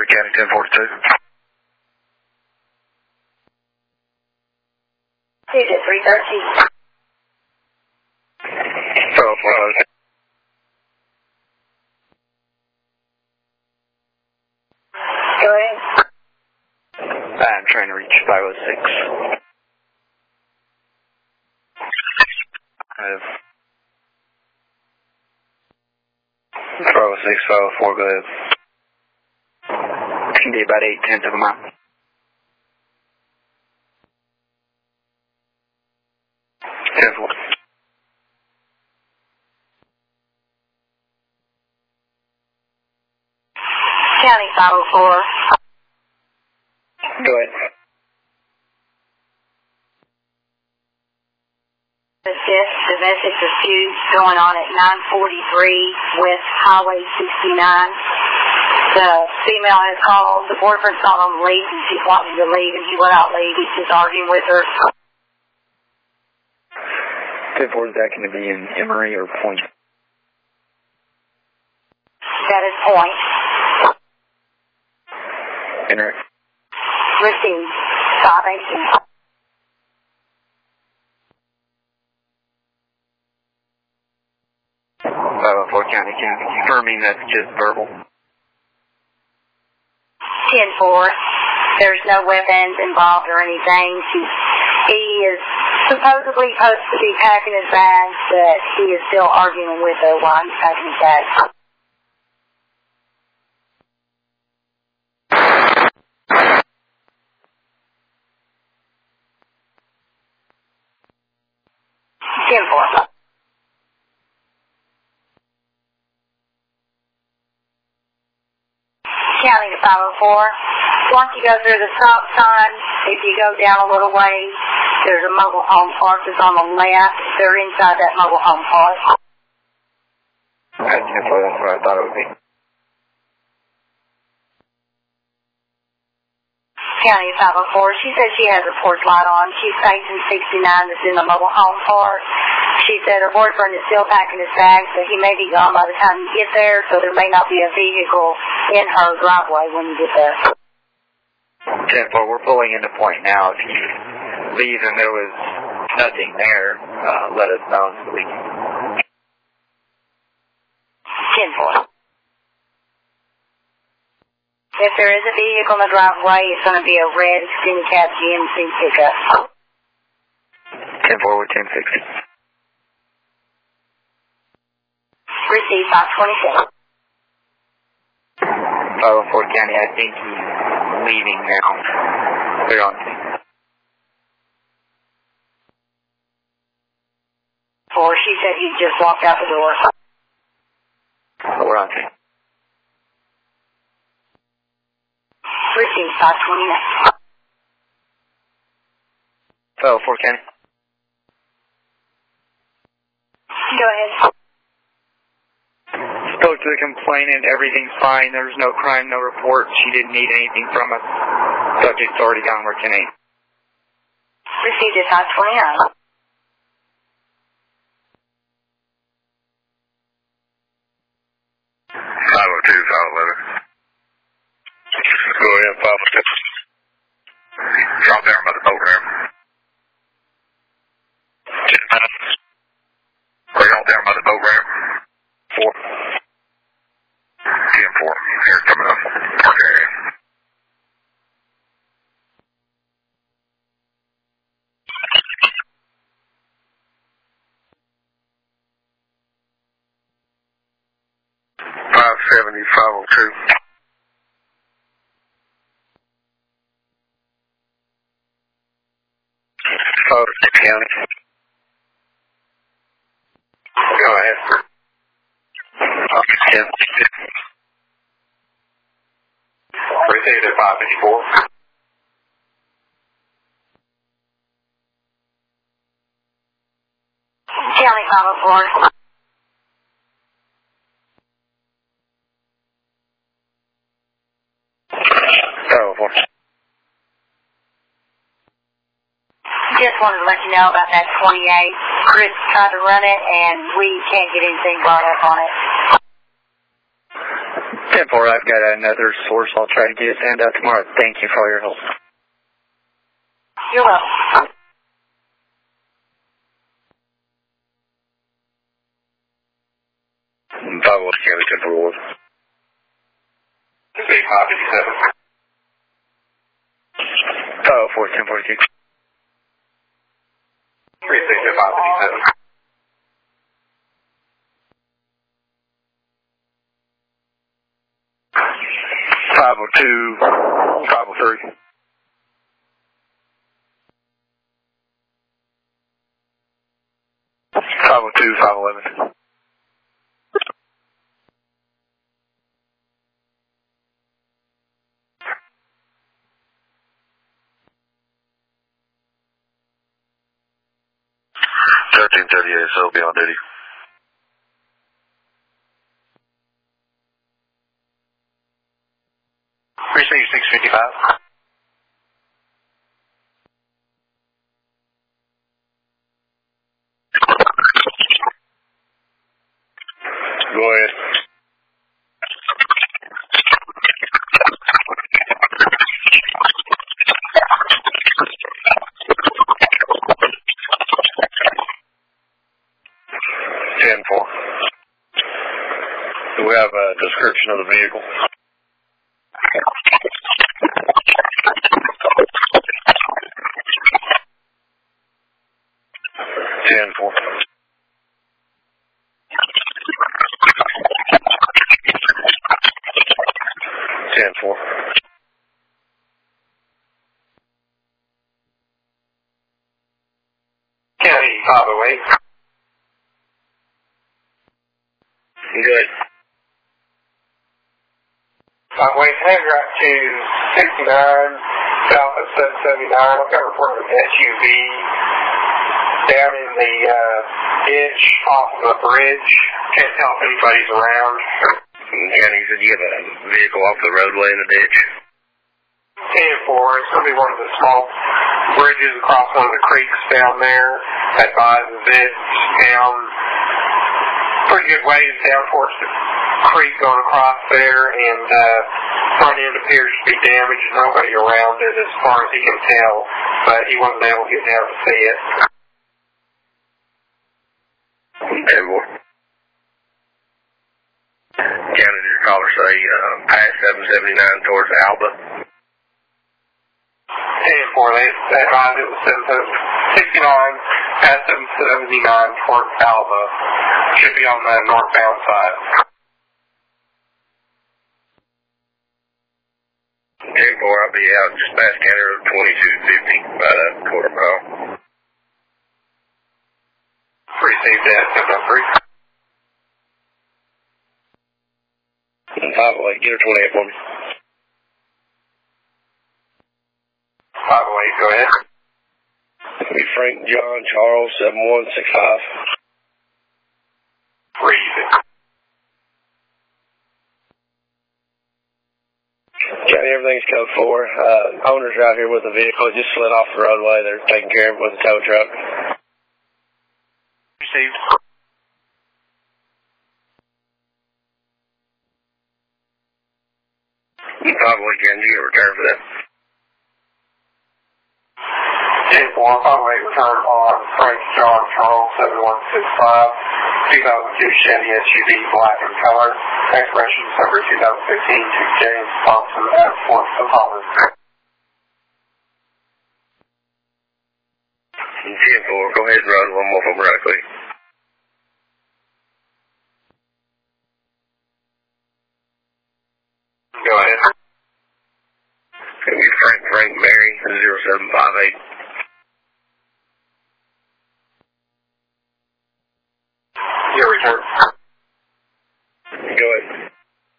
County 1042. He's at 313. Oh, well, Go ahead. I'm trying to reach 506. I have 506, 504, go ahead. It can be about 8/10 of a mile. County 504. Go ahead. This domestic dispute going on at 943 West Highway 69. The female has called. The boyfriend's not on leave and she's wanting to leave and he will not leave. He's just arguing with her. 10-4, is that going to be in Emory or Point? That is point. Enter. Received. 518. Fort County, confirming that's just verbal. 10-4. There's no weapons involved or anything. He is supposedly supposed to be packing his bags, but he is still arguing with her while he's packing his bags. County to 504. Once you go through the stop sign, if you go down a little way, there's a mobile home park that's on the left. They're inside that mobile home park. That's what I thought it would be. County 504. She says she has her porch light on. She's facing 69 that's in the mobile home park. She said her boyfriend is still packing his bags, so he may be gone by the time you get there, so there may not be a vehicle in her driveway when you get there. 10-4, we're pulling into Point now. If you leave and there was nothing there, let us know so we can. 10-4. If there is a vehicle in the driveway, it's going to be a red extended cab GMC pickup. 10-4 with 1060. Received 527. 504 County, I think he's leaving now. We're on scene. 4, she said he just walked out the door. We're on scene. Received 529. 504 County. Go ahead. Spoke to the complainant, everything's fine, there's no crime, no report, she didn't need anything from us. Subject's already gone where 10-8. Received at 529. 502, 511. Go ahead, 502. Drop down by the boat ramp. 10 minutes. Right out down by the boat ramp. 4. 10-4. Here, coming up. Park area. $570, 502. County. Go ahead. Received at 554. County 504. Just wanted to let you know about that 28. Chris tried to run it, and we can't get anything brought up on it. 10-4, I've got another source. I'll try to get it sent out tomorrow. Thank you for all your help. You're welcome. 5 County 10-4. 557. 504, 1042. 36557. 502, 503. 502, 511. 1338, so be on duty. 36655. Go ahead. Do we have a description of the vehicle? 10-4. 10-4. County 508. Good. 508, head right to 69, south of 779. I've got a report of an SUV down in the ditch off of a bridge. Can't tell if anybody's around. County, did you have a vehicle off the roadway in the ditch? 10-4. It's going to be one of the small bridges across one of the creeks down there. Advises it down pretty good ways down towards the creek going across there, and front end appears to be damaged. Nobody around it as far as he can tell, but he wasn't able to get down to see it. Okay, boy. County, did your caller say past 779 towards Alba? 10-4, they advised it was 69 past 779 towards Alba. Should be on the northbound side. 10-4, I'll be out just past County Road 2250, about a quarter mile. Received that, 703. 508, get her 28 for me. 508, go ahead. It'll be Frank John Charles 7165. Read it. County, everything's code 4. Owner's out here with the vehicle. It just slid off the roadway. They're taking care of it with a tow truck. Received. Probably can you get a return for that? 10-4, 508 return on Frank John Charles 7165, 2002 Chevy SUV, black in color, expiration December 2015 to James Thompson at Fort Oklahoma. 10-4, go ahead and run one more from right quick. Go ahead. It'll be Frank Mary 0758. Your return. Go ahead.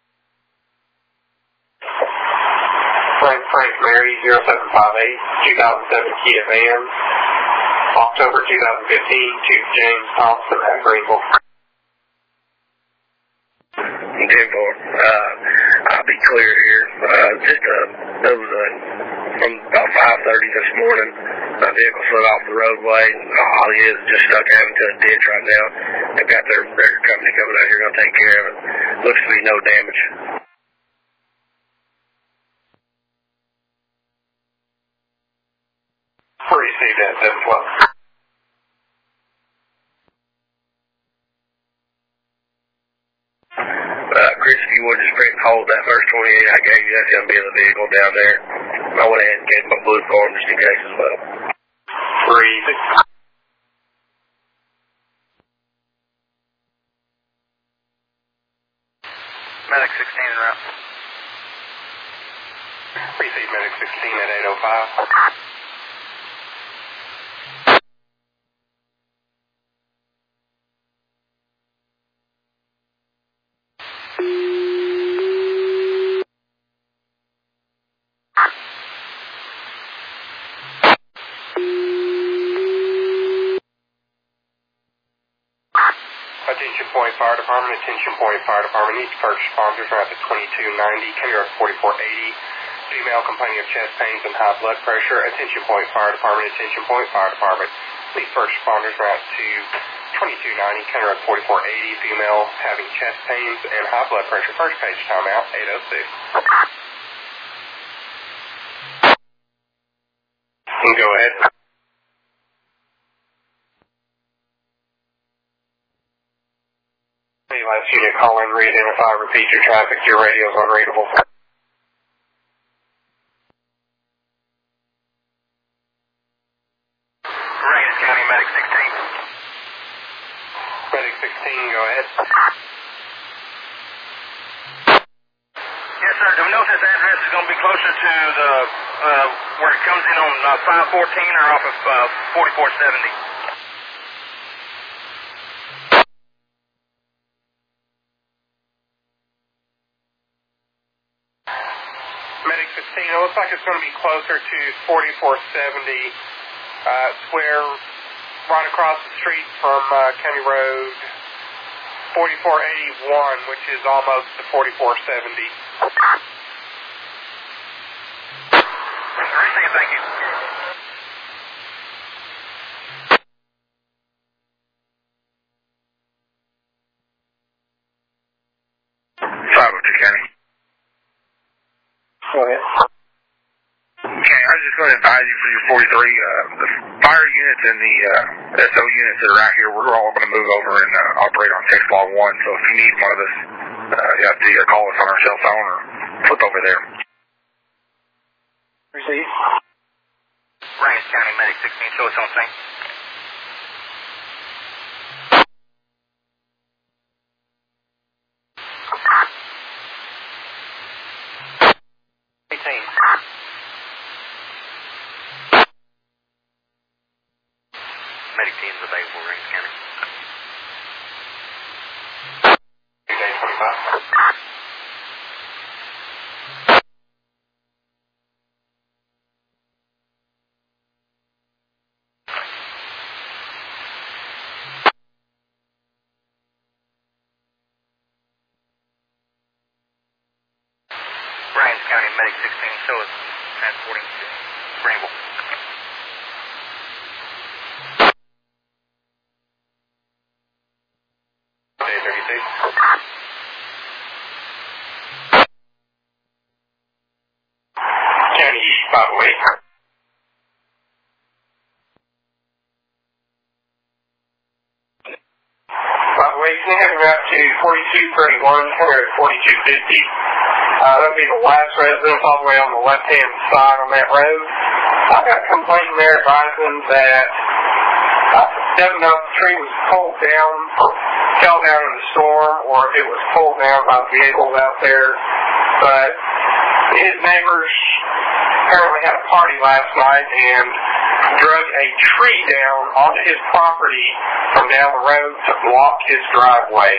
Frank Mary 0758, 2007 Kia van, October 2015 to James Thompson at Greenville. 10-4. I'll be clear here. There was from about 5:30 this morning, a vehicle slid off the roadway. All he is just stuck out into a ditch right now. They've got their company coming out here going to take care of it. Looks to be no damage. at 712. Chris, if you would just hold that first 28 I gave you, that's going to be the vehicle down there. I went ahead and gave my blue form just in case as well. 3-6. Medic 16 en route. Receive Medic 16 at 805. Attention Point Fire Department, Attention Point Fire Department, needs first responders around the 2290, County Road 4480, female complaining of chest pains and high blood pressure. Attention Point Fire Department, Attention Point Fire Department, needs first responders around to 2290, County Road 4480, female having chest pains and high blood pressure. First page timeout, 806. Go ahead. Last unit, call in, re-identify, repeat your traffic, your radio's unreadable. Reagan County, Medic 16. Medic 16, go ahead. Yes, sir. Do we know if this address is going to be closer to the, where it comes in on 514 or off of 4470? Medic 15, it looks like it's going to be closer to 4470. It's where, right across the street from County Road 4481, which is almost to 4470. Receive, thank you. County. Go ahead. Okay, I was just going to advise you for your 43, the fire units and the SO units that are out here, we're all going to move over and operate on text log 1, so if you need one of us, you have to either call us on our cell phone or flip over there. Receive. Reagan County, Medic 16, show us on scene. Medic team is available, Reagan County. Day 25. Reagan County, Medic 16, show us transporting to Greenville. Day 36. County East, by the way. By the way, you can have about to 4231, or 4250. That'll be the last residence all the way on the left-hand side on that road. I got a complaint there advising that doesn't know if the tree was pulled down, fell down in the storm, or if it was pulled down by vehicles out there. But his neighbors apparently had a party last night and drug a tree down onto his property from down the road to block his driveway.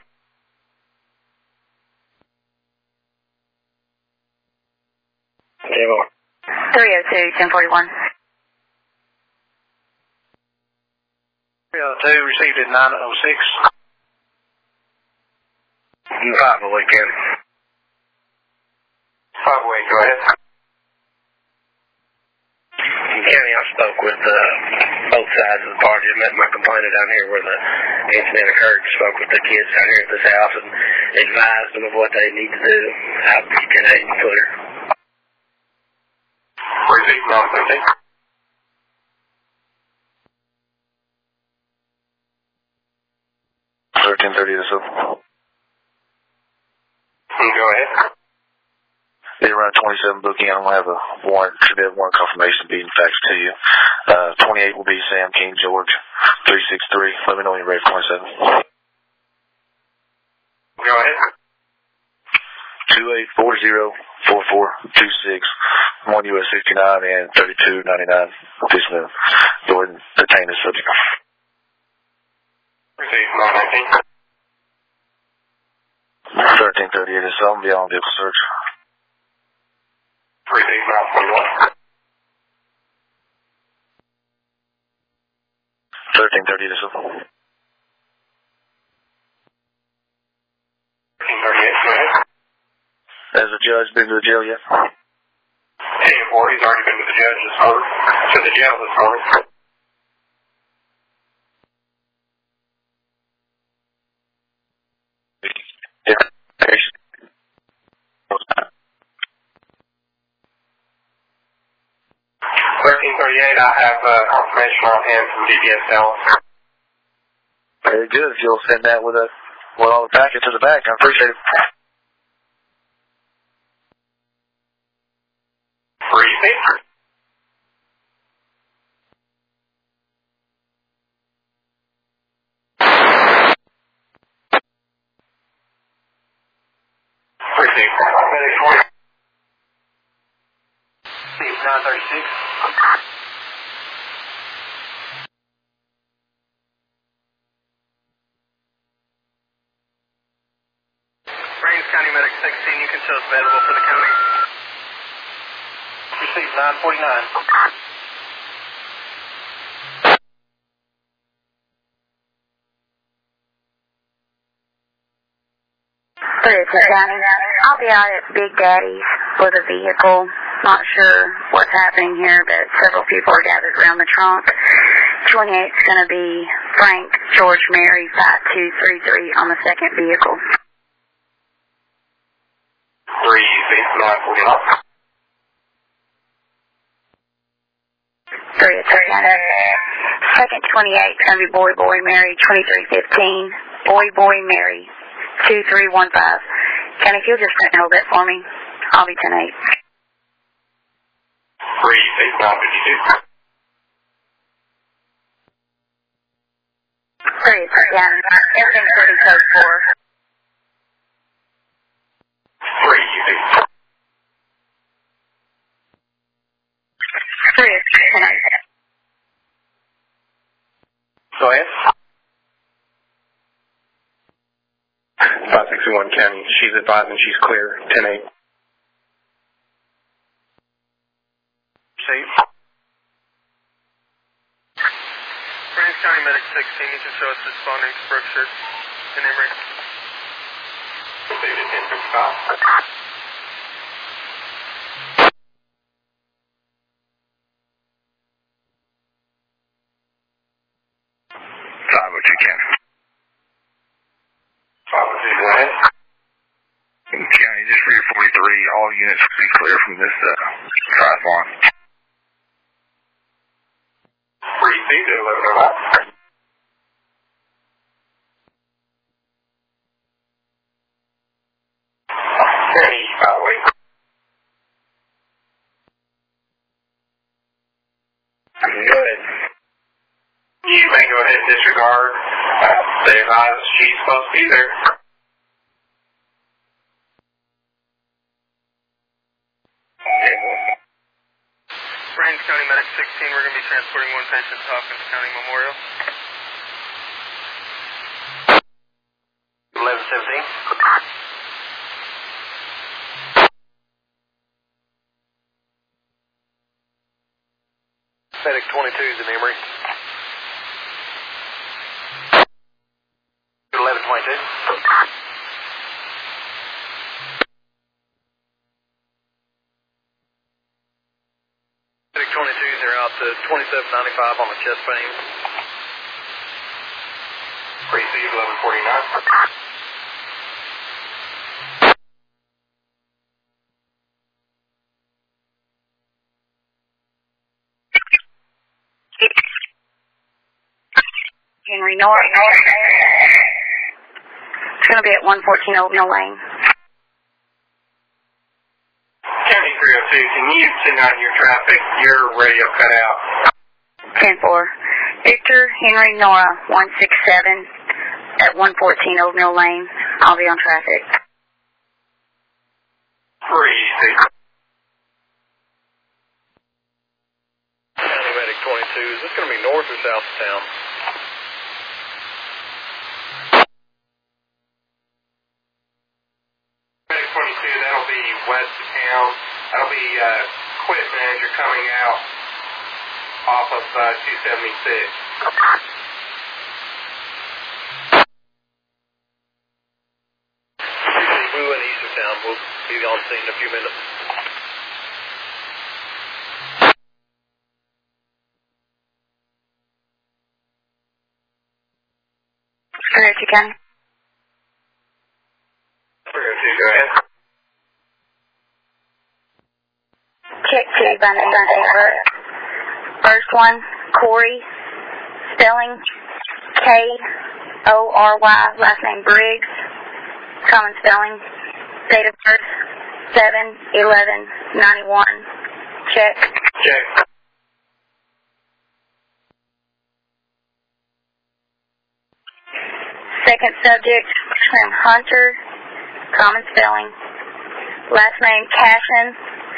Table. 302, 1041. 302 received at 906. Probably, County. Probably, go ahead. County, I spoke with both sides of the party. I met my complainant down here where the incident occurred. Spoke with the kids down here at this house and advised them of what they need to do. I'll be 10-8 and clear. Receive 913. 1330 this up. Go ahead. They run 27 booking. I don't have a warrant. Should have warrant confirmation being faxed to you. 28 will be Sam King George 363. Let me know when you're ready for 27. Go ahead. 28404426 1 US 69 and 3299. Please go ahead and detain the subject. Received 919. 1338 is on beyond vehicle search. Received 921. 1330 is up. 1338, go ahead. Has the judge been to the jail yet? 10-4, he's already been to the judge this morning. To the jail this morning. Yeah. 1338, I have confirmation on hand from DPS Dallas. Very good. If you'll send that with all the packet to the back, I appreciate it. Receipt. Receipt. Medic 20. Receipt 936. Rains County Medic 16, you can show us available for the county. Receipt 949. I'll be out at Big Daddy's with a vehicle. Not sure what's happening here, but several people are gathered around the trunk. 28's going to be Frank George Mary 5233 on the second vehicle. Receipt 949. 3 at Second 28's going to be Boy Mary 2315. Boy Mary 2315. Kenny, if you'll just print and hold that for me, I'll be 10-8. Receipt 952. 3 at everything's ready, code 4. Receipt. 3 at 10-8. Go ahead. 561 County. She's advising she's clear. 10-8. Receipt. Rains County Medic 16, you can show us responding to Brookshire and Emory. Received 1055. Go ahead. County, just for your 43, all units will be clear from this triathlon. Receipt 1109. Kenny, wait. Good. You may go ahead and disregard. They advise she's supposed to be there. Rains County Medic 16, we're going to be transporting one patient to Hopkins County Memorial. 1117. Medic 22 is in Emory. 1122. Medic 22s are out to 2795 on the chest pain. Receive 1149. Henry North. going to be at 114 Old Mill Lane. County 302, can you send out your traffic? Your radio cut out. 10-4. Victor Henry Nora 167 at 114 Old Mill Lane. I'll be on traffic. 3. County Medic 22, is this going to be north or south of town? Medic 22, that'll be west of town. That'll be equipment as you're coming out off of 276. Boo and east of town. We'll be on scene in a few minutes. Cherokee County. 302, go ahead. Check 2 by name and date of birth. First one, Corey, spelling K-O-R-Y, last name Briggs, common spelling, date of birth 7/11/91. Check. Check. Second subject, Trim Hunter, common spelling, last name Cashin,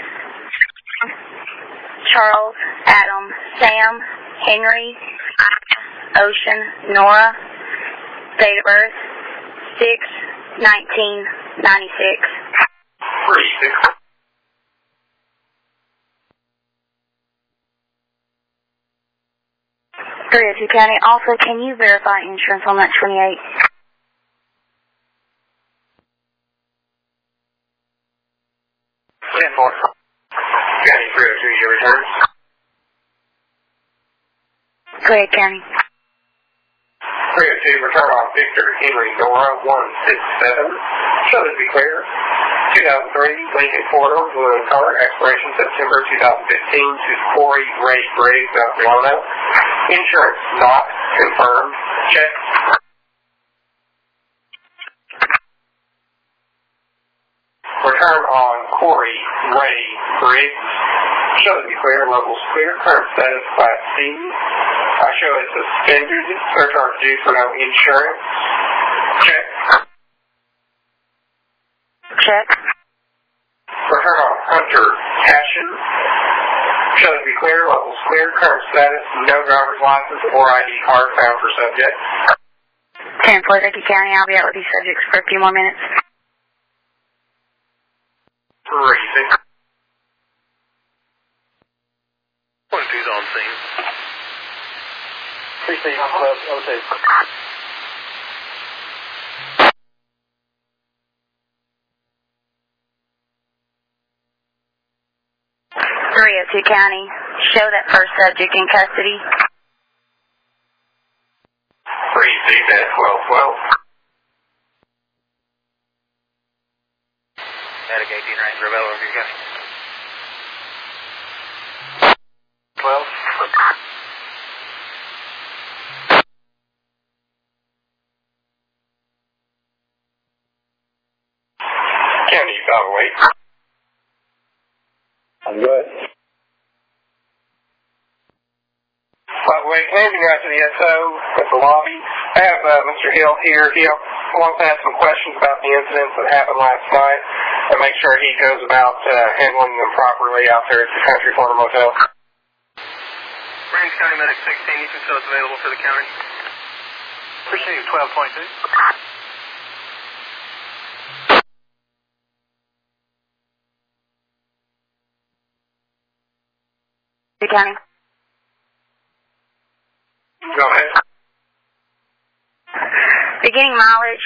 Charles, Adam, Sam, Henry, Ocean, Nora, date of birth 6/19/96. 3. Cherokee County. Also, can you verify insurance on that 28? 10-4. County 302, your return. Go ahead, County. 302, return on Victor Henry Nora 167. Show to be clear. 2003 Lincoln Corridor, blue in color, expiration September 2015 to Corey Ray Briggs, South Carolina. Insurance not confirmed. Check. Return on Corey Ray Briggs. Show to be clear, locals clear, current status Class C. I show it suspended, surcharge due for no insurance. Check. Check. Return on Hunter Cashin. Show to be clear, locals clear, current status, no driver's license or ID card found for subject. 10-4, Cherokee County. I'll be out with these subjects for a few more minutes. 3. 22's on scene. 3 02. Cherokee County. Show that first subject in custody. 3 1212. Medic 18 range, Rebel, over your county. 12. County 508. I'm good. 508, landing right to the SO at the lobby. I have Mr. Hill here. He wants to ask some questions about the incidents that happened last night and make sure he goes about handling them properly out there at the Country Corner Motel. Range County Medic 16, you can show us available for the county. Received 1222. County. Go ahead. Beginning mileage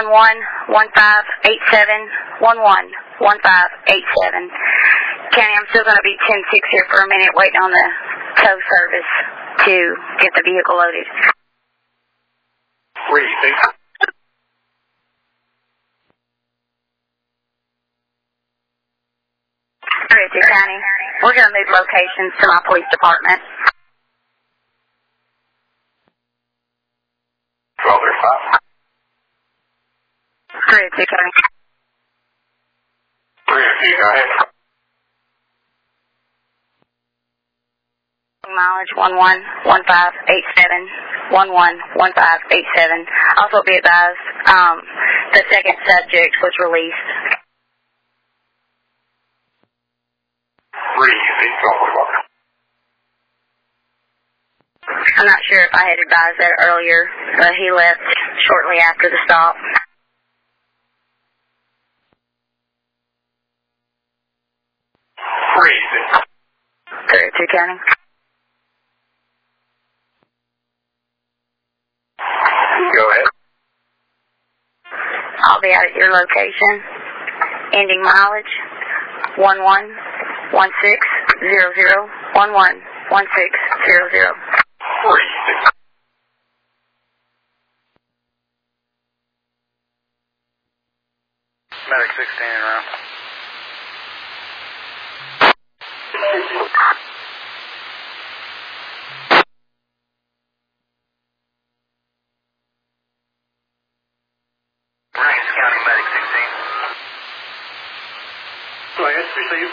111587 111587. County, I'm still going to be 10-6 here for a minute, waiting on the tow service to get the vehicle loaded. Where do you think? Cherokee County. We're going to move locations to my police department. 1235. 302, go ahead. Mileage 111587, 111587. Also be advised, the second subject was released. 302, I'm not sure if I had advised that earlier, but he left shortly after the stop. 302 County. Go ahead. I'll be out at your location. Ending mileage 111600, 111600. 302. Medic 16 en route. Rains County Medic 16. Go ahead, receive.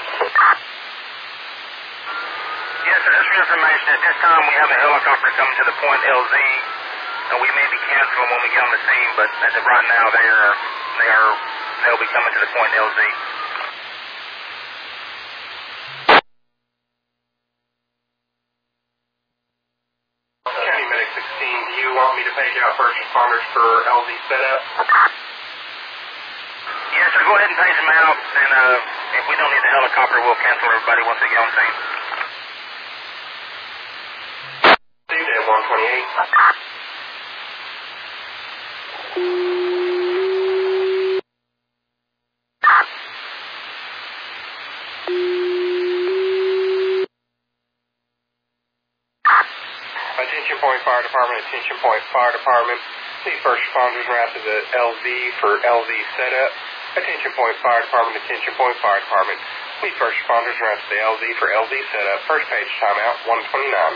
Yes, sir, just for information, at this time we have a helicopter coming to the point LZ, and we may be canceling when we get on the scene, but as of right now, they'll be coming to the point LZ. County Medic 16, do you want me to page out first responders for LZ setup? Yes, sir, go ahead and page them out, and if we don't need the helicopter, we'll cancel everybody once they get on scene. Steve at 128. Attention Point Fire Department, Attention Point Fire Department. Need first responders route to the LZ for LZ setup. Attention Point Fire Department, Attention Point Fire Department. Need first responders route to the LZ for LZ setup. First page timeout 129.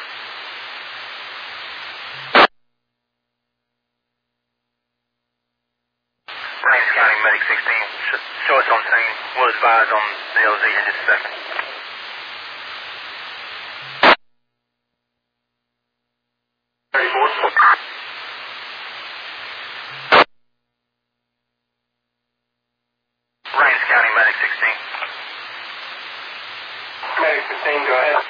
Rains County Medic 16, show us on scene. We'll advise on the LZ in just a second. Rains County Medic 16. Medic 16, go ahead.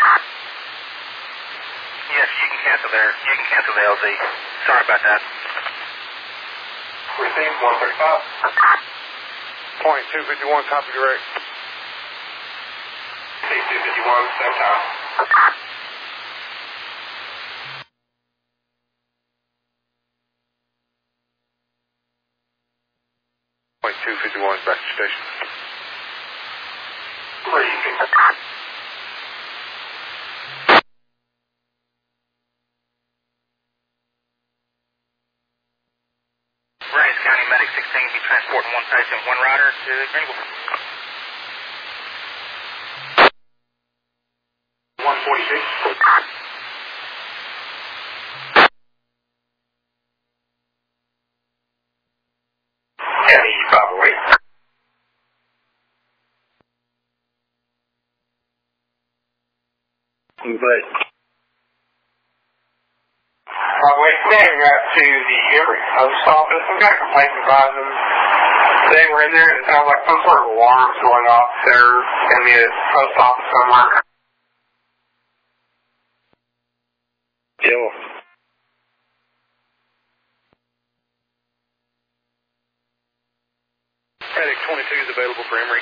Yes, you can cancel there. You can cancel the LZ. Sorry about that. Received 135. Point 251, copy direct. Received 251, same time. Point 251, back to station. 350. Rains County Medic 16 be transporting one patient, one rider to Greenville. 146. County 508. But probably connecting right to the Emory post office. Some got complaints about them. They were in there and it sounded like some sort of alarms going off there in the post office somewhere. Yeah. Medic 22 is available for Emory.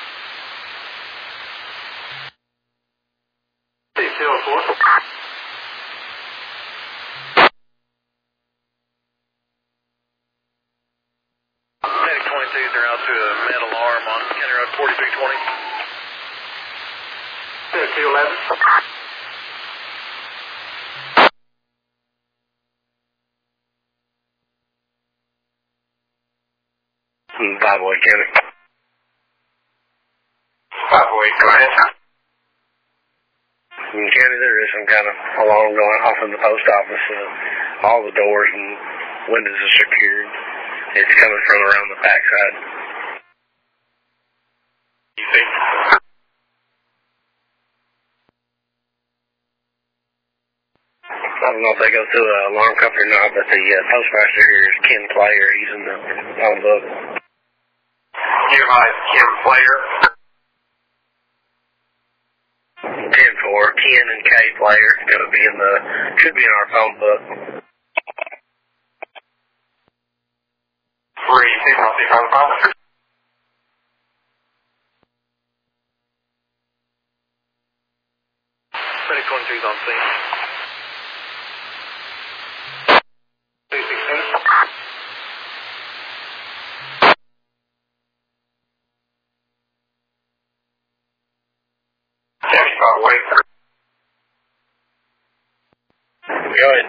Steve 204. Medic 22s are out to a med alarm on County Road 4320. Steve 211. Byway County. Byway, go ahead. In County, there is some kind of alarm going off in the post office. All the doors and windows are secured. It's coming from around the backside. You see? I don't know if they go through the alarm company or not, but the postmaster here is Ken Player. He's in the phone book. Nearby is Ken Player. 10-4, Ken and K Player. It's going to be in the, should be in our phone book. 3, 6, I'll see if I'm on the phone. Medic 22's on scene. 216. County by the way. Go ahead.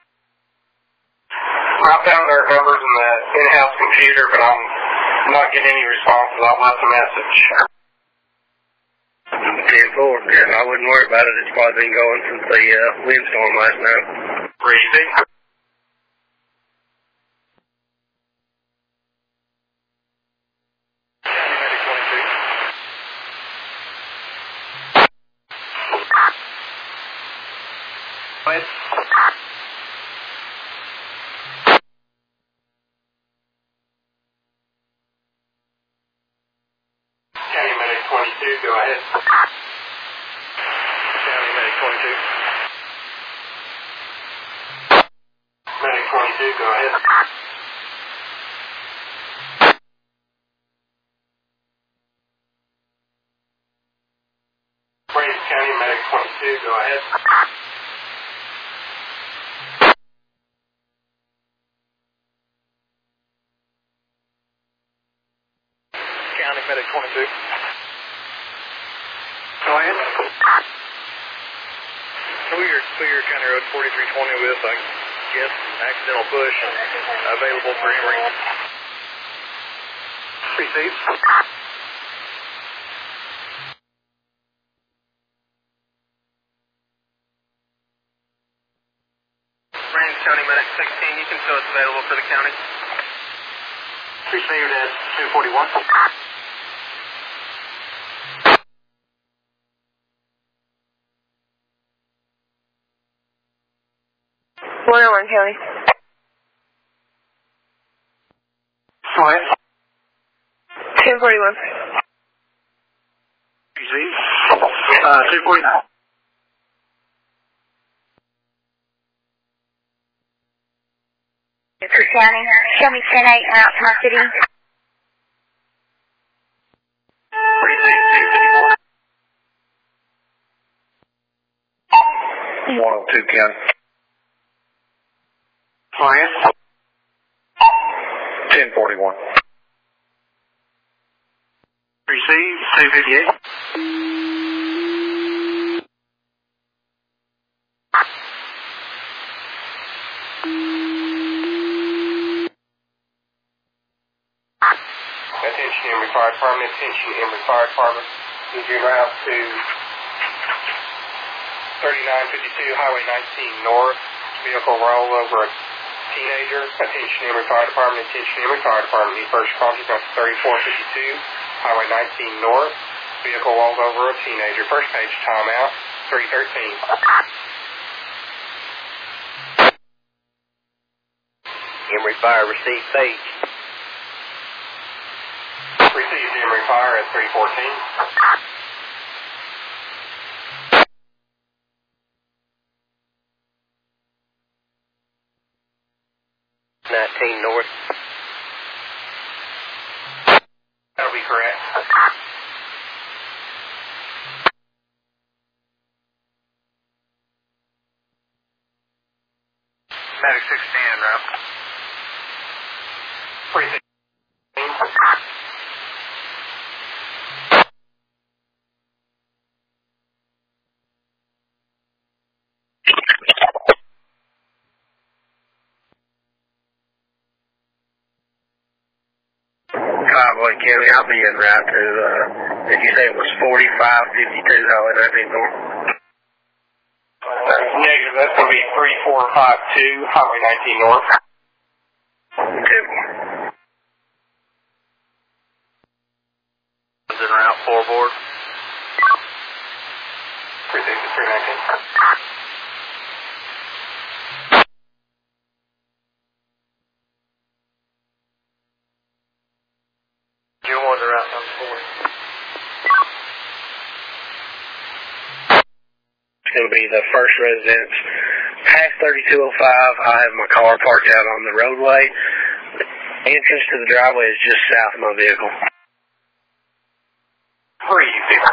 I found their numbers in the in-house computer, but I'm not getting any responses. I've left a message. 10-4. Yeah, I wouldn't worry about it. It's probably been going since the windstorm last night. Breezy. Medic 22. Go ahead. County Medic 22, go ahead. County Medic 22. Medic 22, go ahead. Braves County Medic 22, go ahead. County Medic 22. Go ahead. Clear County Road 4320 with, I guess, accidental push available for Emory. Receive. Range County Medic 16, you can show it's available for the county. Receive at 241. One County. Go ahead. 1041. Receive. 249. For County, show me 10-8 out to my city. Receive 254. 102 County. Go ahead. 1041. Receive 258. Attention Emory Fire Department, attention Emory Fire Department. Is en route to 3952 Highway 19 North. Vehicle roll over a teenager. Attention Emory Fire Department, attention Emory Fire Department. Need first contact on 3452 Highway 19 North. Vehicle rolled over a teenager. First page timeout 313. Emory Fire, receive page. Received Emory Fire at 314. 19 North. That'll be correct. Medic 16 route. Precinct. Cowboy County, I'll be en route to, did you say it was 4552 Highway 19 North? Negative, that's going to be 3452 Highway 19 North. Okay. floorboard. 360, 319. You want the route number 4. It's going to be the first residence past 3205. I have my car parked out on the roadway. The entrance to the driveway is just south of my vehicle. 360.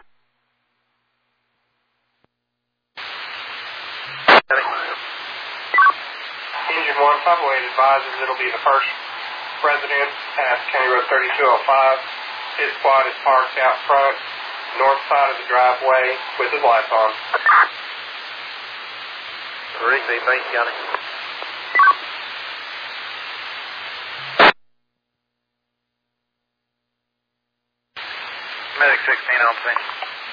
Engine 1, 508 advises it'll be the first resident at County Road 3205. His squad is parked out front, north side of the driveway with his lights on. Rigby, Bank County. Medic 16 on scene.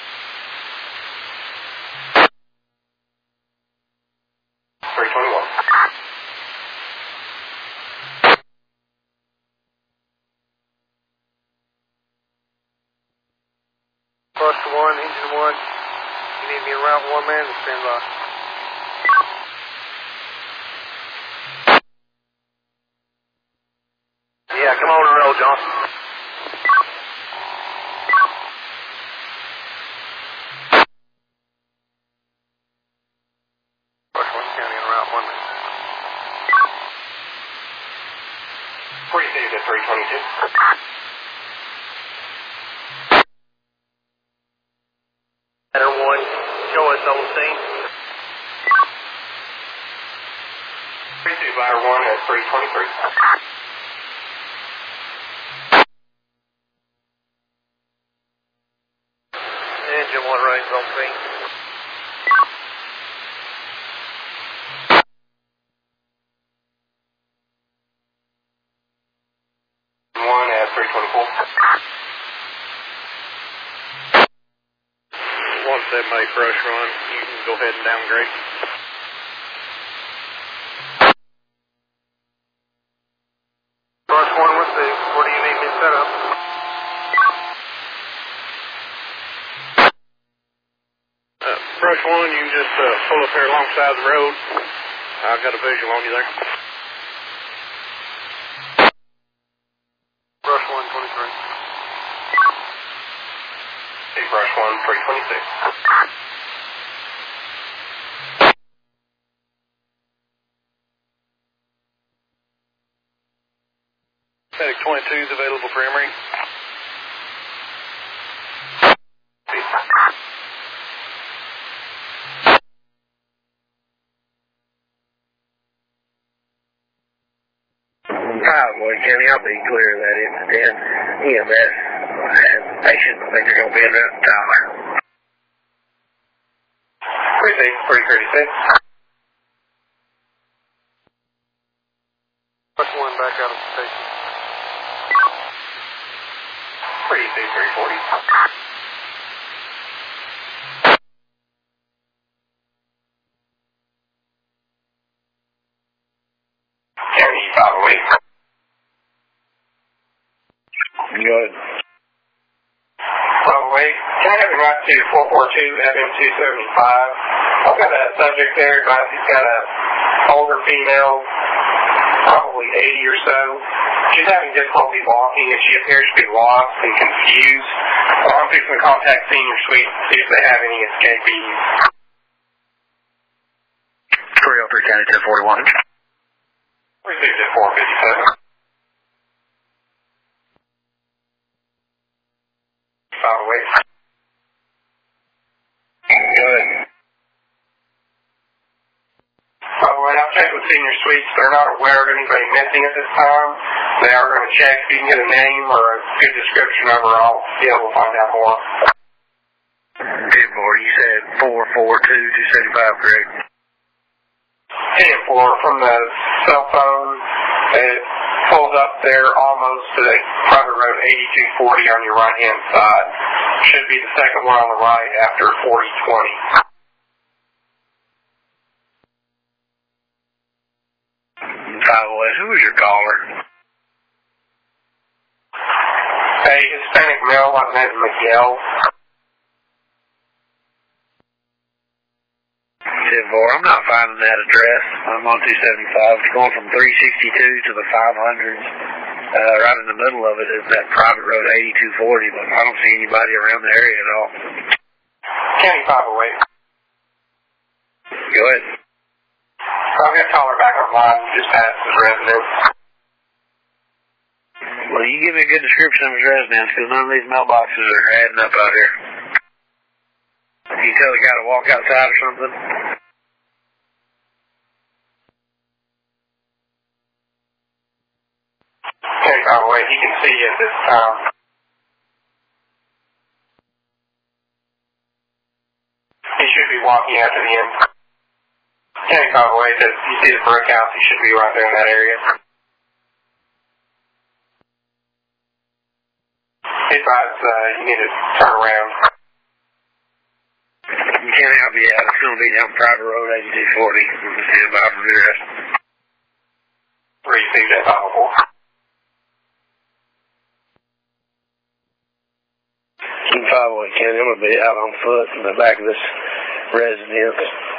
Bus 1, engine 1. You need me around 1 man to stand by. Yeah, come on the road, Johnson. Bus 1 County and around 1 man. Received at 322. Header 1, show us on scene. Received ladder 1 at 323. Engine 1 range on scene. One at 324. Once they make brush run, you can go ahead and downgrade. Brush 1 received. Where do you need me set up? Brush 1, you can just pull up here alongside the road. I've got a visual on you there. Brush 1, 23. Hey, Brush 1, 326. Medic 22 is available for Emory. Ward County, I'll be clear of that incident. EMS has a patient. I think they're going to be in that Tyler. Received, 336. Brush 1 back out of the station. Received, 340. County 508. Good. 508. Can I have it right to 442 FM275? I've got a subject there, but he's got a older female, probably 80 or so. She's having difficulty walking and she appears to be lost and confused. So I'm fixing to contact Senior Suite to see if they have any escapees. 303 County 1041. Received at 457. 508. Good. By the way, I've checked with Senior Suites. They're not aware of anybody missing at this time. They are going to check if you can get a name or a good description of her. I'll be able to find out more. Good board. You said 442-275, correct? 10-4 from the cell phone. It pulls up there almost to the private road 8240 on your right-hand side. Should be the second one on the right after 4020. 508. Who was your caller? A Hispanic male by the name of Miguel. 10-4, I'm not finding that address. I'm on 275. It's going from 362 to the 500s. Right in the middle of it is that private road 8240, but I don't see anybody around the area at all. County 508. Go ahead. I've got a caller back online just past his residence. Well, you give me a good description of his residence, because none of these mailboxes are adding up out here. Can you tell the guy to walk outside or something? County 508, he can see you at this time. He should be walking out to the end. County 508, you see the brick house, he should be right there in that area. He advised you need to turn around. You can't help you out. It's going to be down private road 8240. Stand by for the rest. Receive that 504. 508 County, I'm going to be out on foot in the back of this residence.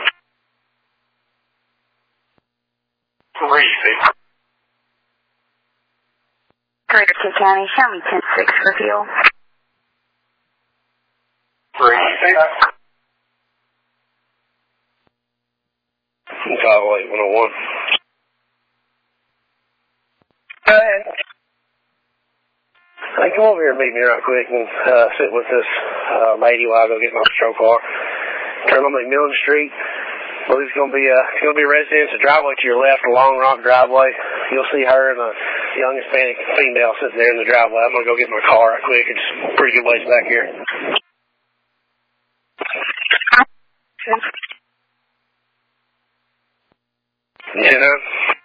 Receive. Greater Key County, show me 10-6 for fuel. Receive. 508 101. Go ahead. Hey, come over here and meet me right quick and sit with this lady while I go get my patrol car. Turn on McMillan Street. Well, it's gonna be a residence, a driveway to your left, a long rock driveway. You'll see her and a young Hispanic female sitting there in the driveway. I'm gonna go get my car right quick. It's a pretty good ways back here. You know?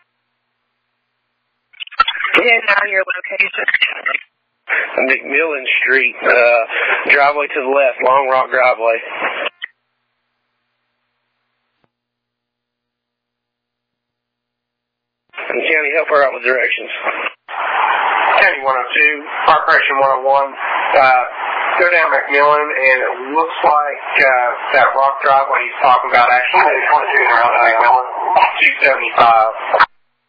Yeah, now your location. McMillan Street, driveway to the left, long rock driveway. And County, help her out with directions. County 102, Corporation 101. Go down McMillan, and it looks like that rock driveway he's talking about actually is 22 around McMillan, 275.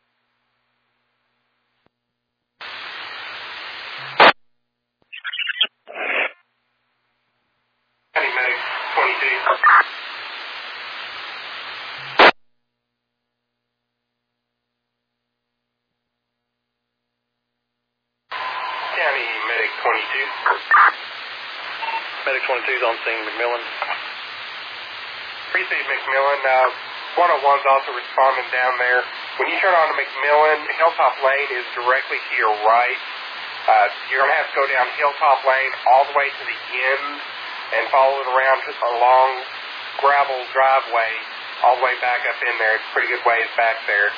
County Medic 22. County Medic 22. Medic 22 is on scene, McMillan. Receive McMillan. 101's also responding down there. When you turn on to McMillan, Hilltop Lane is directly to your right. You're going to have to go down Hilltop Lane all the way to the end and follow it around just a long gravel driveway all the way back up in there. It's a pretty good ways back there.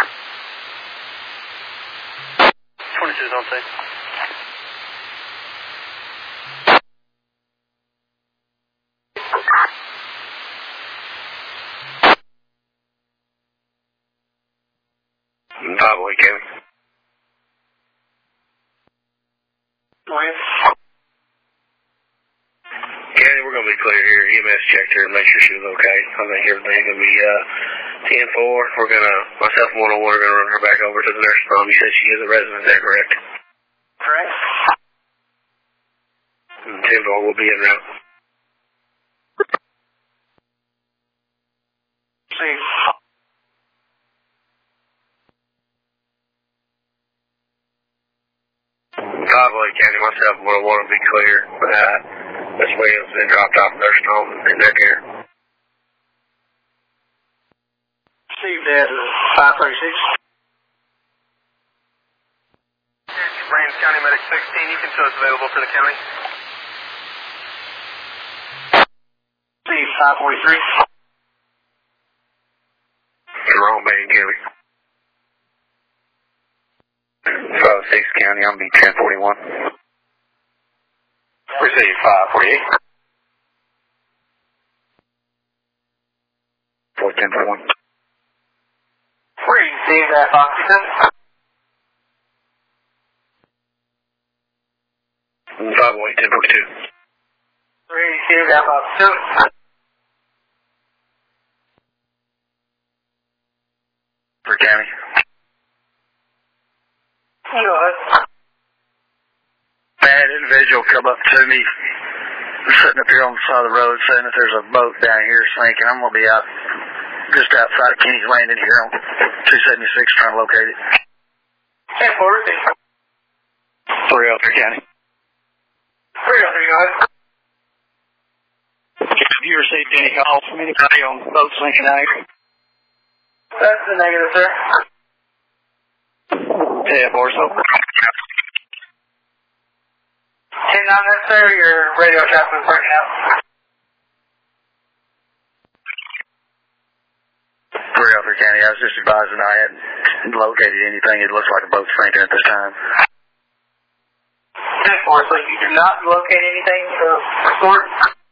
22 is on scene. Probably, County. County, we're going to be clear here. EMS checked her and make sure she was okay. I think everything's going to be 10-4. We're going to, myself and 101 are going to run her back over to the nursing home. You said she is a resident, is that correct? Correct. 10-4 will be en route. See. Probably, County, myself and 101 will be clear. Miss Williams been dropped off in nursing home in their care. Received at 536. Rains County Medic 16, you can show us available for the county. Received 543. Jerome Bain County. 506 County, I'm going to be 1041. Received 548. 41041. Received at Foxton. 1042. 382, got about 2. For County. Go ahead. Bad individual come up to me, sitting up here on the side of the road, saying that there's a boat down here sinking. I'm going to be out just outside of Kenny's Landing here on 276 trying to locate it. 1040. 303 County. 303, go ahead. Have you received any calls from anybody on boats sinking out here? That's the negative, sir. 10-4, so. 10 not necessary, your radio traffic is breaking out. 303 County, I was just advising I hadn't located anything. It looks like a boat's sinking at this time. 10-4, so you do not locate anything of sort?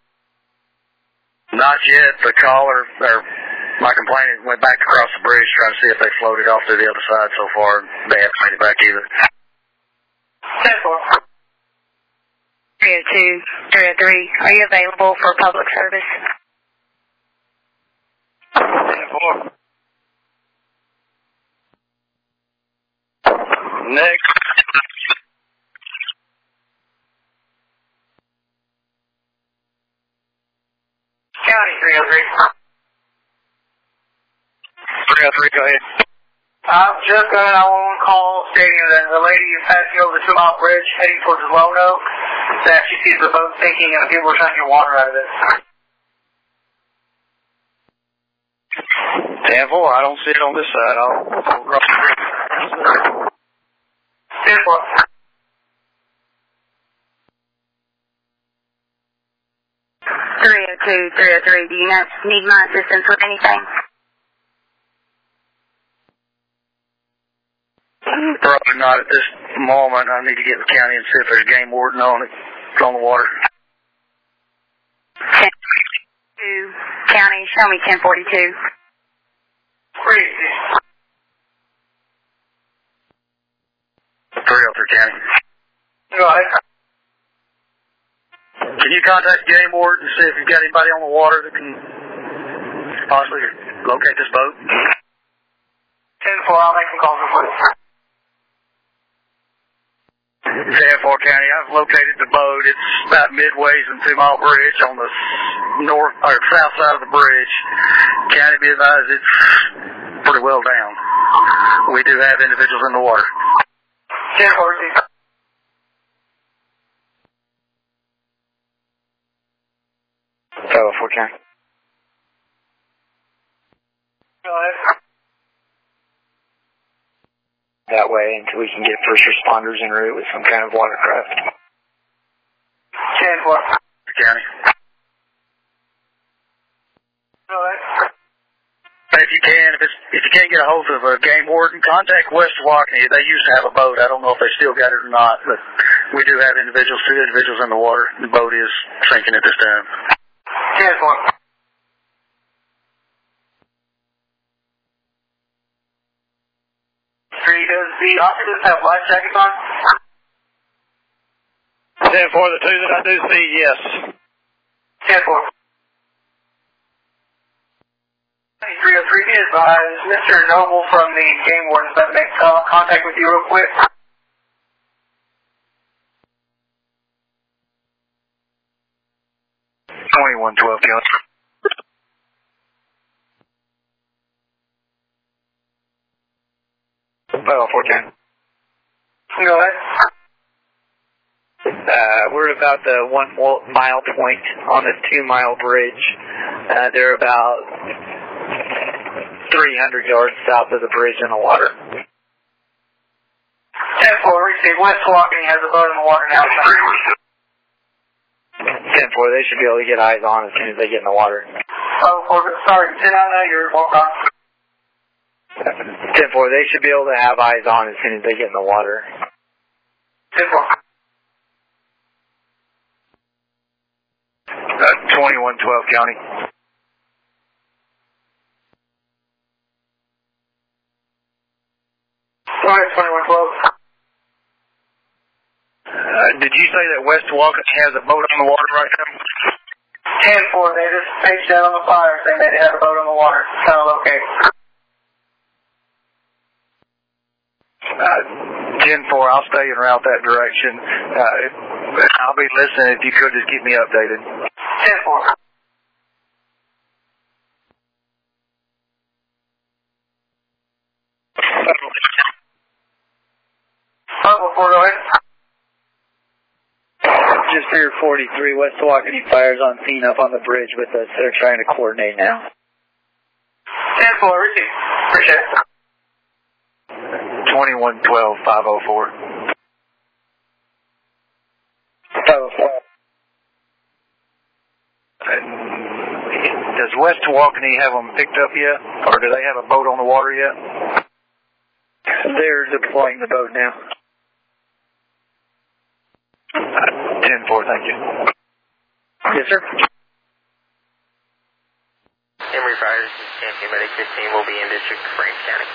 Not yet. The caller, or my complainant, went back across the bridge trying to see if they floated off to the other side so far. They haven't made it back either. 10-4. 302, 303, are you available for public service? 10-4. Next. County 303. 303, go ahead. I'm just got a 911 call stating that the lady is passing over the 2 Mile Bridge heading towards Lono, that she sees the boat sinking and people are trying to get water out of it. 10-4, I don't see it on this side. I'll cross the bridge. 10-4. 302, 303, do you need my assistance with anything? Probably not at this moment. I need to get the county and see if there's game warden on it, on the water. 1042, county, show me 1042. 303 County. Go ahead. Can you contact the game warden and see if you've got anybody on the water that can possibly locate this boat? 10-4, I'll make some calls real quick. 10-4 County, I've located the boat. It's about midways in 2 Mile Bridge on the north or south side of the bridge. County, be advised, it's pretty well down. We do have individuals in the water. 10-4. 4 County. Go ahead. That way until we can get first responders en route with some kind of watercraft. 10-4. County. Go ahead. If you can, if you can't get a hold of a game warden, contact West Waukene. They used to have a boat. I don't know if they still got it or not, but we do have 2 individuals in the water. The boat is sinking at this time. 10-4. Does the officers have life jackets on? 10-4, the 2 that I do see, yes. 10-4. 303 is Mr. Noble from the game warden. Does that make contact with you real quick? $21.12, County. Oh, 14. Go ahead. We're about the 1 mile point on the 2 Mile Bridge. They're about 300 yards south of the bridge in the water. 10-4, receive. West Waukene has a boat in the water now. 10-4, they should be able to get eyes on as soon as they get in the water. Oh, sorry. 10 out of your walk on. 10-4, they should be able to have eyes on as soon as they get in the water. 10-4. 2112 County. Go ahead, 2112. Did you say that West Walkeny has a boat on the water right now? 10-4, they just paged out on the fire saying they had a boat on the water. Kind of okay. 10-4, I'll stay en route that direction. I'll be listening. If you could just keep me updated. 10-4. Go ahead. Just Pier 43, West Walkeny fires on scene up on the bridge with us. They're trying to coordinate now. 10-4, receive. Appreciate it. 2112-504. 504. Does West Walkeny have them picked up yet? Or do they have a boat on the water yet? They're deploying the boat now. 10-4, thank you. Yes, sir. Emory Fire, this is Champion Medic 15, will be in District of Franks County.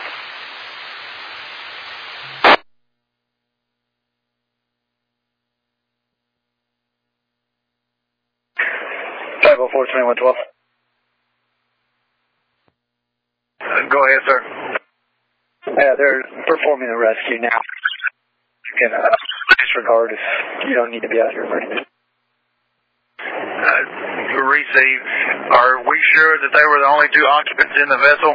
Go ahead, sir. Yeah, they're performing a rescue now. You can disregard if you don't need to be out here for anything. Receive. Are we sure that they were the only two occupants in the vessel?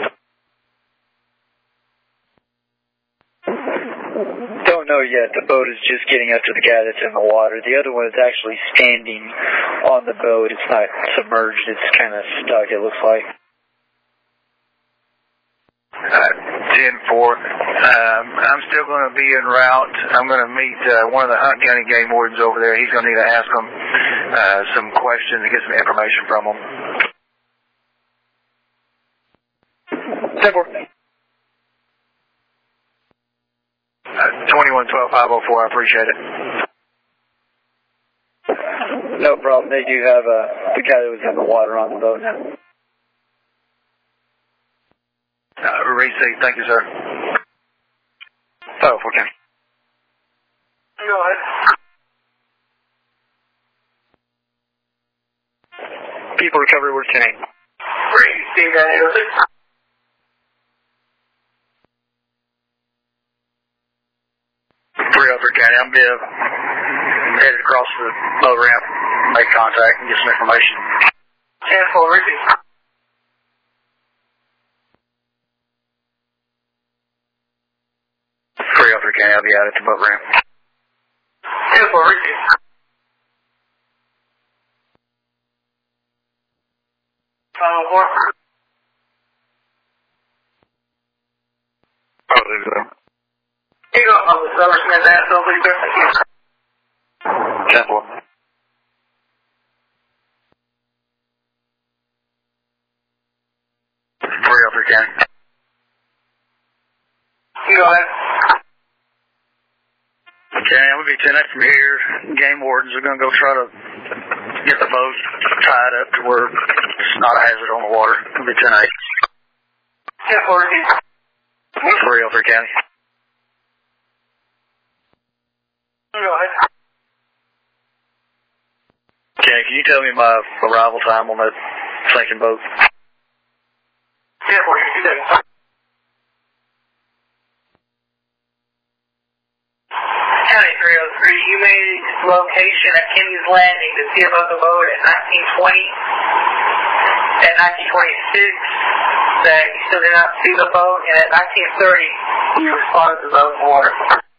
Don't know yet. The boat is just getting up to the guy that's in the water. The other one is actually standing on the boat. It's not submerged. It's kind of stuck, it looks like. 10-4. I'm still going to be en route. I'm going to meet one of the Hunt County game wardens over there. He's going to need to ask them some questions and get some information from them. 10-4. 2112-504. I appreciate it. No problem. They do have the guy that was in the water on the boat now. Receive. Thank you, sir. 504, County. Go ahead. People recovery, we're 10-8. Receive that. 303 County. I'm headed across the boat ramp, make contact, and get some information. 10-4, receive. 303 County. I'll be out at the boat ramp. 10-4, receive. 504. Oh, there's them. Here you go, Officer Smith, that's over there. 10-4. County. Go ahead. Okay, I'm going to be 10-8 from here. Game wardens are going to go try to get the boat tied up to where it's not a hazard on the water. It's going to be 10-8. 303 County. Go ahead. Okay, can you tell me my arrival time on that sinking boat? 10-4. County 303, you made location at Kenny's Landing to see about the boat at 1920 and 1926 that you still did not see the boat, and at 1930 you responded to the boat in water.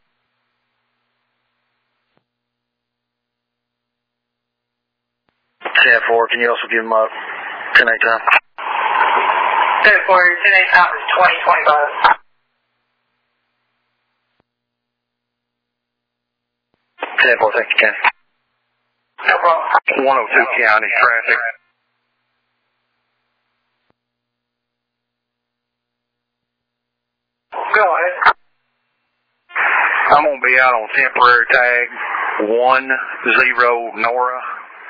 10-4, can you also give them a 10-8 time? 10-4, your 10-8 time is 2025. 10-4, thank you, County. No problem. 102 County, traffic. Go ahead. I'm going to be out on temporary tag 10 Nora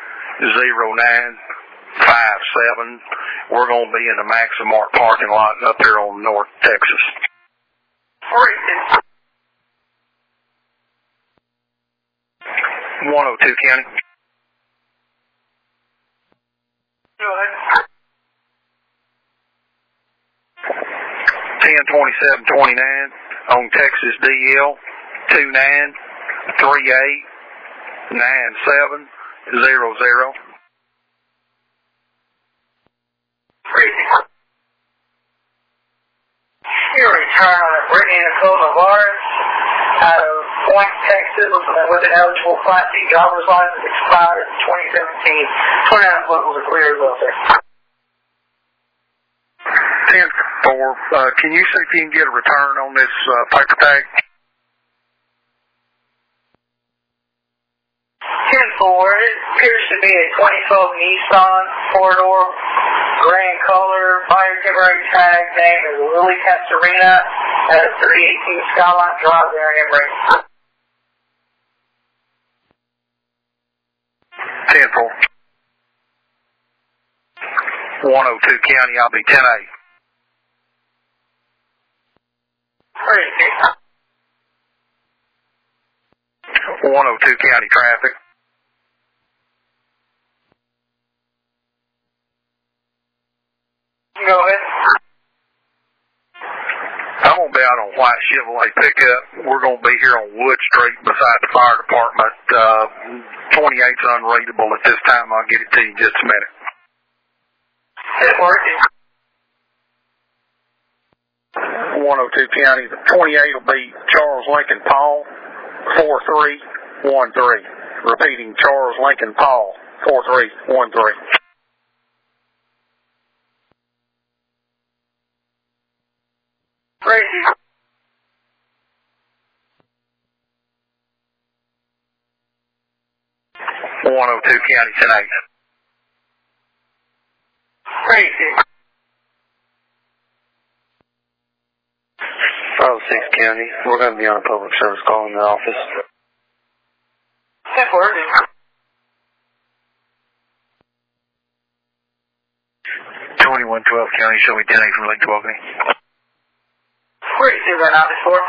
0957. We're going to be in the Maximart parking lot up here on North Texas. Great. 102 County. Go ahead. 102729 on Texas DL 29389700. Your return on a Brittany Nicole Navarez out of Point, Texas, with an eligible Class C driver's license expired in 2017. 29 foot was a clear as well, sir. 10-4. Can you see if you can get a return on this paper tag? 10-4. It appears to be a 2012 Nissan 4-door, gray in color, fire temporary tag, name is Lily Castorina, at 318 Skyline Drive there in Emory. 10-4. 102 County, I'll be 10-8. 102 County traffic. Go ahead. I'm going to be out on White Chevrolet pickup. We're going to be here on Wood Street beside the fire department. 28's unreadable at this time. I'll get it to you in just a minute. It's working. 102 County, the 28 will be Charles Lincoln Paul, 4313. Repeating, Charles Lincoln Paul, 4313. Crazy. .102 County tonight. Crazy. 506 County. We're going to be on a public service call in the office. It's working. 2112 County, show me 10-8 from Lake Tawakoni. Where is it right now before?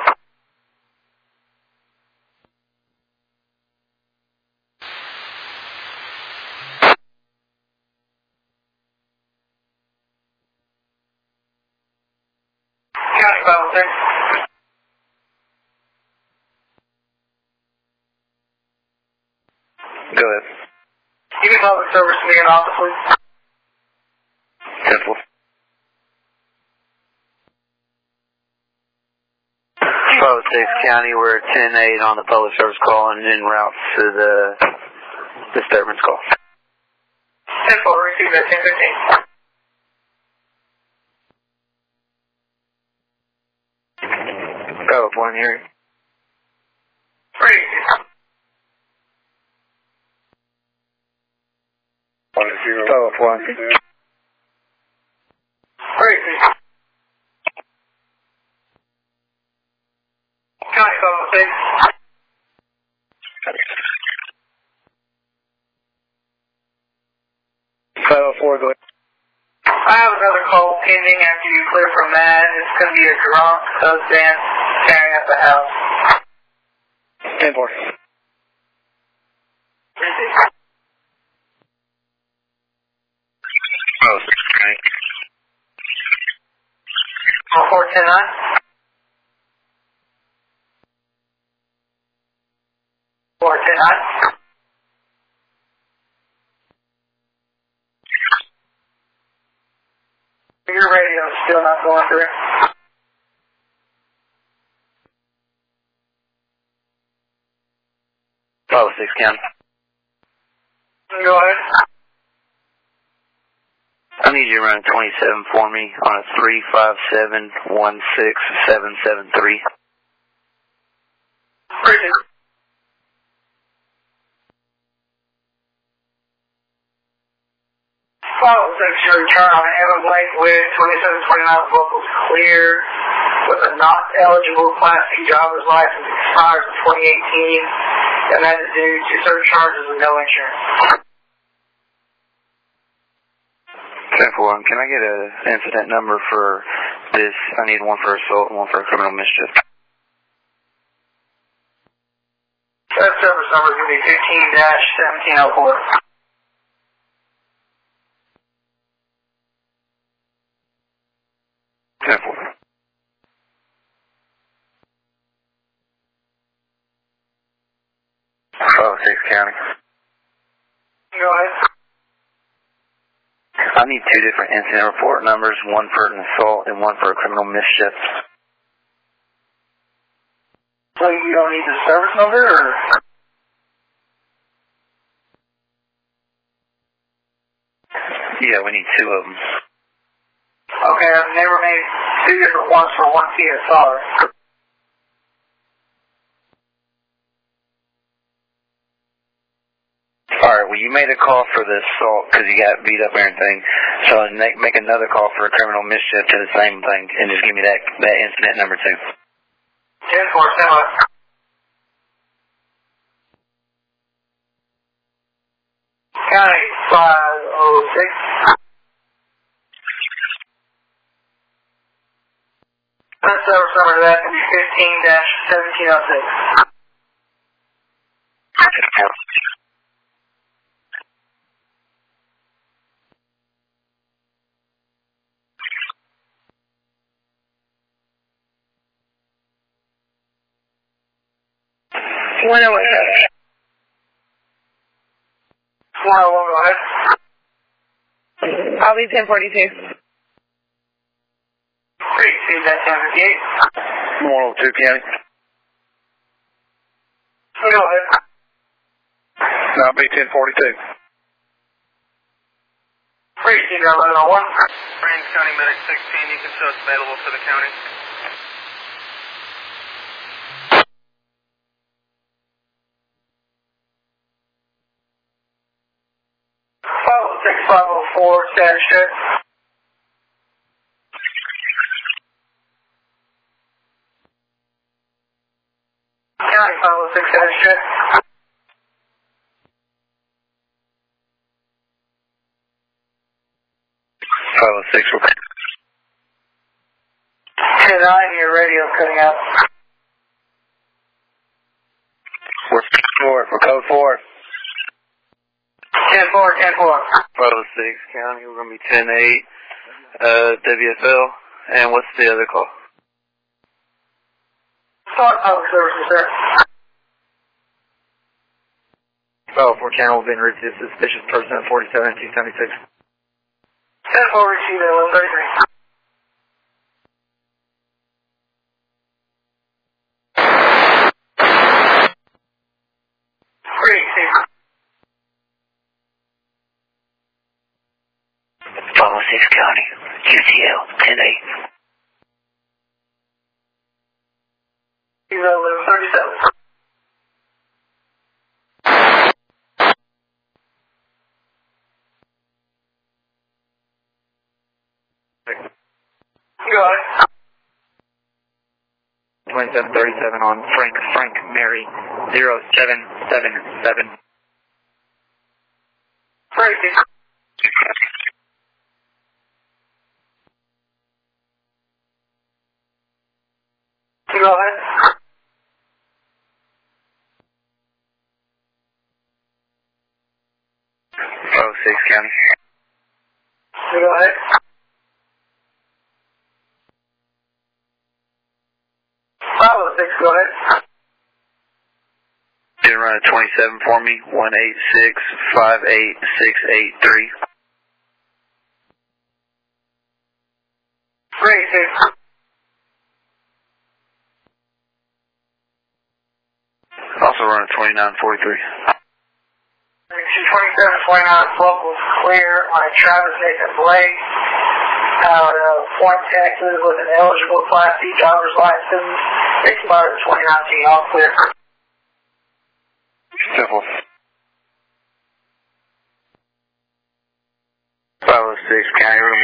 County 506. Go ahead. Give me public service to me in office, please. 10-4. 506 County, we're at 10-8 on the public service call and en route to the disturbance call. 10-4, receive at 10:15. Oh, one here. Ready. 1-0. Oh, one. Ready. County 506. Go ahead. I have another call pending after you clear from that. It's going to be a drunk husband tearing up the house. 10-4. Oh, 6 County. 410-9. 410-9. Your radio's still not going through. Oh, 6 County. Go ahead. I need you to run 27 for me on a 357-16773. Bridget. Follow section return on Evan Blake with 2729 vocals clear with a not eligible Class C driver's license expires in 2018, and that is due to surcharges and no insurance. 10-4. Can I get an incident number for this? I need one for assault and one for criminal mischief. That service number is be 15-1704. County. Go ahead. I need two different incident report numbers, one for an assault and one for a criminal mischief. So you don't need the service number, or? Yeah, we need two of them. Okay, I've never made two different ones for one CSR. Alright, well, you made a call for the assault because you got beat up and everything. So make another call for a criminal mischief to the same thing and just give me that incident number too. 10-4, County 506. That service number to that can be 15-1706. One away. 101, go ahead. I'll be 1042. Great, see that 1058. 102 County. Go ahead. I'll be 1042. Great, see that 1101. Branch County Medic 16, you can show us available for the county. 504, status check. County 506, status check. Okay. 10-9, your radio cutting out. We're for code 4. 10-4, 10-4. 506 County, we're going to be 10-8, WFL, and what's the other call? Start public services, sir. 504 County will be en route to suspicious person at 47-276. 10-4, receive at 1133. Great, see. 506 County, QTL, 10-8. He's at 1137. Go ahead. 2737 on Frank Mary 0777. Great, see. Go ahead. Oh, 6 County. Go ahead. Go ahead. Can you run a 27 for me? 186-58683. Great, see. Also run a 2943. 2729 local clear on a Travis Nathan Blake out of Point, Texas with an eligible Class C driver's license. Expired 2019, all clear. Simple. 506 County Room.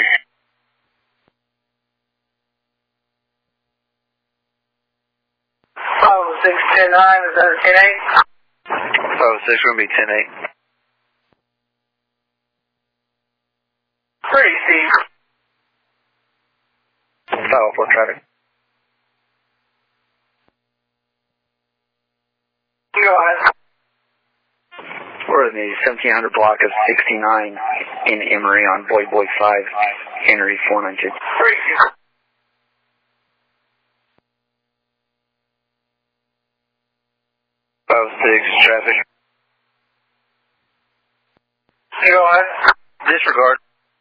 506-10-9, is that a 10-8? 506 Room be 10-8. Pretty, Steve. 504 traffic. Go ahead. or the 1700 block of 69 in Emory on Boy 5, Henry 492. 5-6 traffic. Go ahead. Disregard.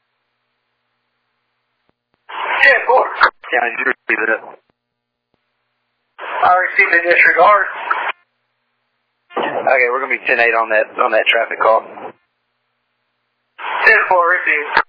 10-4. Yeah, you receive it. I received a disregard. Okay, we're gonna be 10-8 on that traffic call. 10-4 received.